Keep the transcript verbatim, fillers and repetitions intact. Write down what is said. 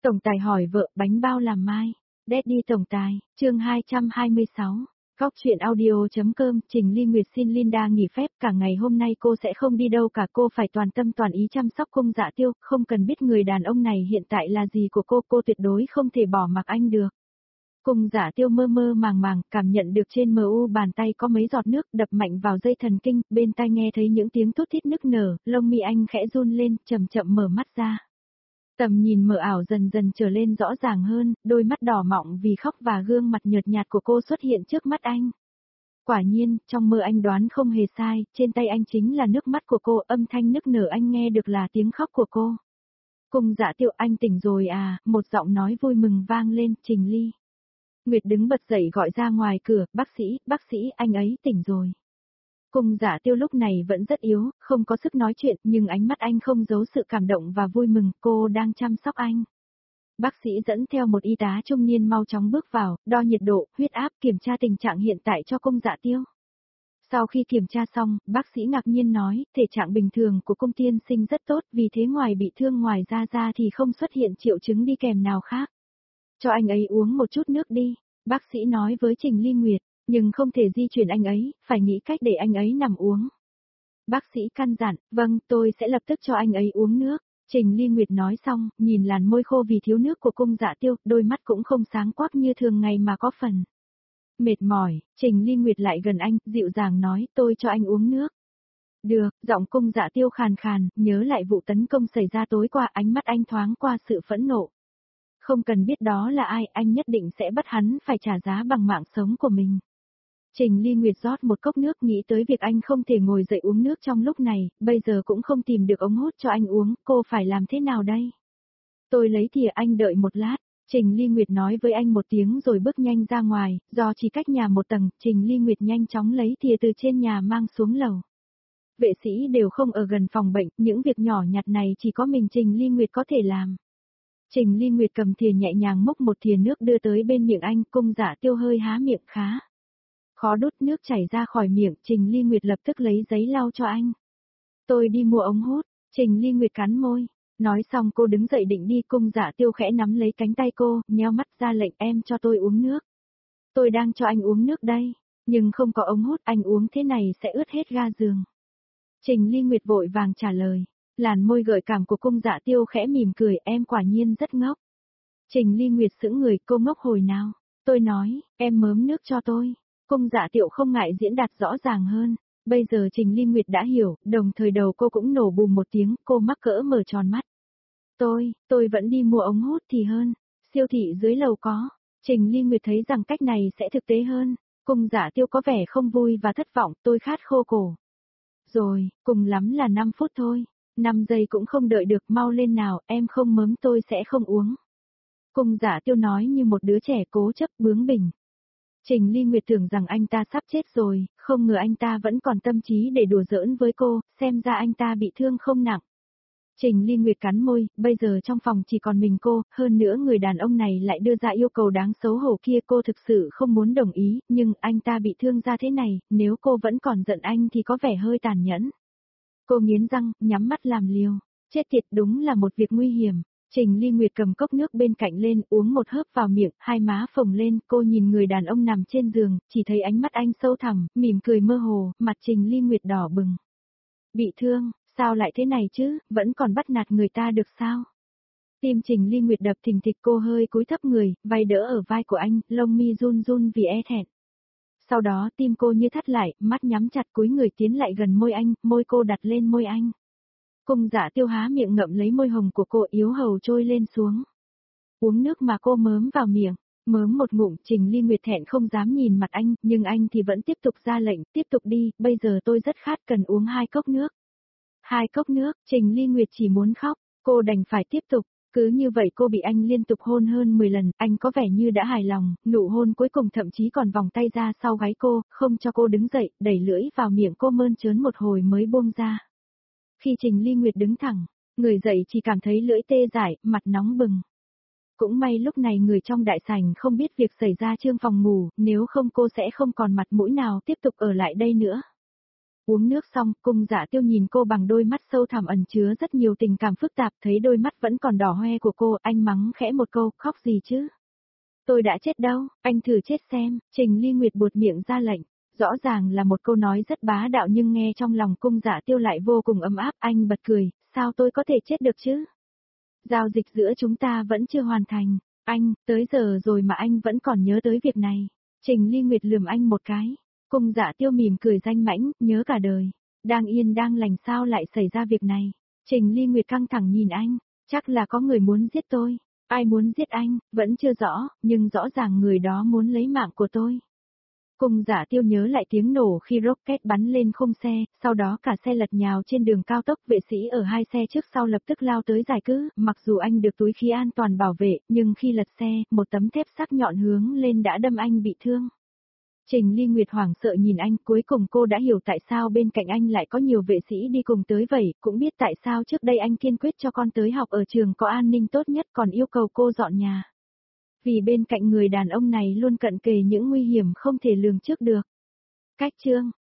Tổng tài hỏi vợ, bánh bao làm mai. Daddy tổng tài, chương hai trăm hai mươi sáu. Góc chuyện audio.com, Trình Ly Nguyệt xin Linda nghỉ phép, cả ngày hôm nay cô sẽ không đi đâu cả, cô phải toàn tâm toàn ý chăm sóc Cung Dạ Tiêu, không cần biết người đàn ông này hiện tại là gì của cô, cô tuyệt đối không thể bỏ mặc anh được. Cung Dạ Tiêu mơ mơ màng màng, cảm nhận được trên mờ u bàn tay có mấy giọt nước đập mạnh vào dây thần kinh, bên tai nghe thấy những tiếng thút thít nức nở, lông mi anh khẽ run lên, chậm chậm mở mắt ra. Tầm nhìn mờ ảo dần dần trở lên rõ ràng hơn, đôi mắt đỏ mọng vì khóc và gương mặt nhợt nhạt của cô xuất hiện trước mắt anh. Quả nhiên, trong mơ anh đoán không hề sai, trên tay anh chính là nước mắt của cô, âm thanh nức nở anh nghe được là tiếng khóc của cô. Cung Dạ Tiêu, anh tỉnh rồi à, một giọng nói vui mừng vang lên, Trình Ly. Nguyệt đứng bật dậy gọi ra ngoài cửa, bác sĩ, bác sĩ, anh ấy tỉnh rồi. Cung Dạ Tiêu lúc này vẫn rất yếu, không có sức nói chuyện, nhưng ánh mắt anh không giấu sự cảm động và vui mừng, cô đang chăm sóc anh. Bác sĩ dẫn theo một y tá trung niên mau chóng bước vào, đo nhiệt độ, huyết áp, kiểm tra tình trạng hiện tại cho Cung Dạ Tiêu. Sau khi kiểm tra xong, bác sĩ ngạc nhiên nói, thể trạng bình thường của Cung tiên sinh rất tốt, vì thế ngoài bị thương ngoài da ra thì không xuất hiện triệu chứng đi kèm nào khác. Cho anh ấy uống một chút nước đi, bác sĩ nói với Trình Ly Nguyệt. Nhưng không thể di chuyển anh ấy, phải nghĩ cách để anh ấy nằm uống. Bác sĩ căn dặn, vâng, tôi sẽ lập tức cho anh ấy uống nước. Trình Ly Nguyệt nói xong, nhìn làn môi khô vì thiếu nước của Cung Dạ Tiêu, đôi mắt cũng không sáng quắc như thường ngày mà có phần mệt mỏi. Trình Ly Nguyệt lại gần anh, dịu dàng nói, tôi cho anh uống nước. Được, giọng Cung Dạ Tiêu khàn khàn, nhớ lại vụ tấn công xảy ra tối qua, ánh mắt anh thoáng qua sự phẫn nộ. Không cần biết đó là ai, anh nhất định sẽ bắt hắn phải trả giá bằng mạng sống của mình. Trình Ly Nguyệt rót một cốc nước, nghĩ tới việc anh không thể ngồi dậy uống nước trong lúc này, bây giờ cũng không tìm được ống hút cho anh uống, cô phải làm thế nào đây? Tôi lấy thìa, anh đợi một lát. Trình Ly Nguyệt nói với anh một tiếng rồi bước nhanh ra ngoài, do chỉ cách nhà một tầng, Trình Ly Nguyệt nhanh chóng lấy thìa từ trên nhà mang xuống lầu. Vệ sĩ đều không ở gần phòng bệnh, những việc nhỏ nhặt này chỉ có mình Trình Ly Nguyệt có thể làm. Trình Ly Nguyệt cầm thìa nhẹ nhàng múc một thìa nước đưa tới bên miệng anh, Cung Dạ Tiêu hơi há miệng khá. Khó đút, nước chảy ra khỏi miệng, Trình Ly Nguyệt lập tức lấy giấy lau cho anh. Tôi đi mua ống hút, Trình Ly Nguyệt cắn môi. Nói xong cô đứng dậy định đi, Cung Dạ Tiêu khẽ nắm lấy cánh tay cô, nheo mắt ra lệnh, em cho tôi uống nước. Tôi đang cho anh uống nước đây, nhưng không có ống hút, anh uống thế này sẽ ướt hết ga giường. Trình Ly Nguyệt vội vàng trả lời. Làn môi gợi cảm của Cung Dạ Tiêu khẽ mỉm cười, em quả nhiên rất ngốc. Trình Ly Nguyệt sững người, cô ngốc hồi nào? Tôi nói, em mớm nước cho tôi. Cung Dạ Tiêu không ngại diễn đạt rõ ràng hơn. Bây giờ Trình Ly Nguyệt đã hiểu, đồng thời đầu cô cũng nổ bùm một tiếng, cô mắc cỡ mở tròn mắt. Tôi, tôi vẫn đi mua ống hút thì hơn. Siêu thị dưới lầu có. Trình Ly Nguyệt thấy rằng cách này sẽ thực tế hơn. Cung Dạ Tiêu có vẻ không vui và thất vọng, tôi khát khô cổ. Rồi, cùng lắm là năm phút thôi. năm giây cũng không đợi được, mau lên nào, em không mớm tôi sẽ không uống. Cung Dạ Tiêu nói như một đứa trẻ cố chấp bướng bỉnh. Trình Ly Nguyệt tưởng rằng anh ta sắp chết rồi, không ngờ anh ta vẫn còn tâm trí để đùa giỡn với cô, xem ra anh ta bị thương không nặng. Trình Ly Nguyệt cắn môi, bây giờ trong phòng chỉ còn mình cô, hơn nữa người đàn ông này lại đưa ra yêu cầu đáng xấu hổ kia, cô thực sự không muốn đồng ý, nhưng anh ta bị thương ra thế này, nếu cô vẫn còn giận anh thì có vẻ hơi tàn nhẫn. Cô nghiến răng, nhắm mắt làm liều. Chết tiệt, đúng là một việc nguy hiểm. Trình Ly Nguyệt cầm cốc nước bên cạnh lên, uống một hớp vào miệng, hai má phồng lên, cô nhìn người đàn ông nằm trên giường, chỉ thấy ánh mắt anh sâu thẳm, mỉm cười mơ hồ, mặt Trình Ly Nguyệt đỏ bừng. Bị thương, sao lại thế này chứ, vẫn còn bắt nạt người ta được sao? Tim Trình Ly Nguyệt đập thình thịch, cô hơi cúi thấp người, vai đỡ ở vai của anh, lông mi run run vì e thẹn. Sau đó tim cô như thắt lại, mắt nhắm chặt, cúi người tiến lại gần môi anh, môi cô đặt lên môi anh. Cung Dạ Tiêu há miệng ngậm lấy môi hồng của cô, yếu hầu trôi lên xuống. Uống nước mà cô mớm vào miệng, mớm một ngụm, Trình Ly Nguyệt thẹn không dám nhìn mặt anh, nhưng anh thì vẫn tiếp tục ra lệnh, tiếp tục đi, bây giờ tôi rất khát, cần uống hai cốc nước. Hai cốc nước, Trình Ly Nguyệt chỉ muốn khóc, cô đành phải tiếp tục. Cứ như vậy cô bị anh liên tục hôn hơn mười lần, anh có vẻ như đã hài lòng, nụ hôn cuối cùng thậm chí còn vòng tay ra sau gáy cô, không cho cô đứng dậy, đẩy lưỡi vào miệng cô mơn trớn một hồi mới buông ra. Khi Trình Ly Nguyệt đứng thẳng, người dậy chỉ cảm thấy lưỡi tê dại, mặt nóng bừng. Cũng may lúc này người trong đại sảnh không biết việc xảy ra trương phòng ngủ, nếu không cô sẽ không còn mặt mũi nào tiếp tục ở lại đây nữa. Uống nước xong, Cung Dạ Tiêu nhìn cô bằng đôi mắt sâu thẳm ẩn chứa rất nhiều tình cảm phức tạp, thấy đôi mắt vẫn còn đỏ hoe của cô, anh mắng khẽ một câu, khóc gì chứ? Tôi đã chết đâu, anh thử chết xem, Trình Ly Nguyệt buột miệng ra lệnh. Rõ ràng là một câu nói rất bá đạo nhưng nghe trong lòng Cung Dạ Tiêu lại vô cùng ấm áp, anh bật cười, sao tôi có thể chết được chứ? Giao dịch giữa chúng ta vẫn chưa hoàn thành, anh, tới giờ rồi mà anh vẫn còn nhớ tới việc này. Trình Ly Nguyệt lườm anh một cái, Cung Dạ Tiêu mỉm cười danh mãnh, nhớ cả đời. Đang yên đang lành sao lại xảy ra việc này? Trình Ly Nguyệt căng thẳng nhìn anh, chắc là có người muốn giết tôi. Ai muốn giết anh, vẫn chưa rõ, nhưng rõ ràng người đó muốn lấy mạng của tôi. Cung Dạ Tiêu nhớ lại tiếng nổ khi rocket bắn lên khung xe, sau đó cả xe lật nhào trên đường cao tốc, vệ sĩ ở hai xe trước sau lập tức lao tới giải cứu, mặc dù anh được túi khí an toàn bảo vệ, nhưng khi lật xe, một tấm thép sắc nhọn hướng lên đã đâm anh bị thương. Trình Ly Nguyệt hoảng sợ nhìn anh, cuối cùng cô đã hiểu tại sao bên cạnh anh lại có nhiều vệ sĩ đi cùng tới vậy, cũng biết tại sao trước đây anh kiên quyết cho con tới học ở trường có an ninh tốt nhất còn yêu cầu cô dọn nhà. Vì bên cạnh người đàn ông này luôn cận kề những nguy hiểm không thể lường trước được. Cách chương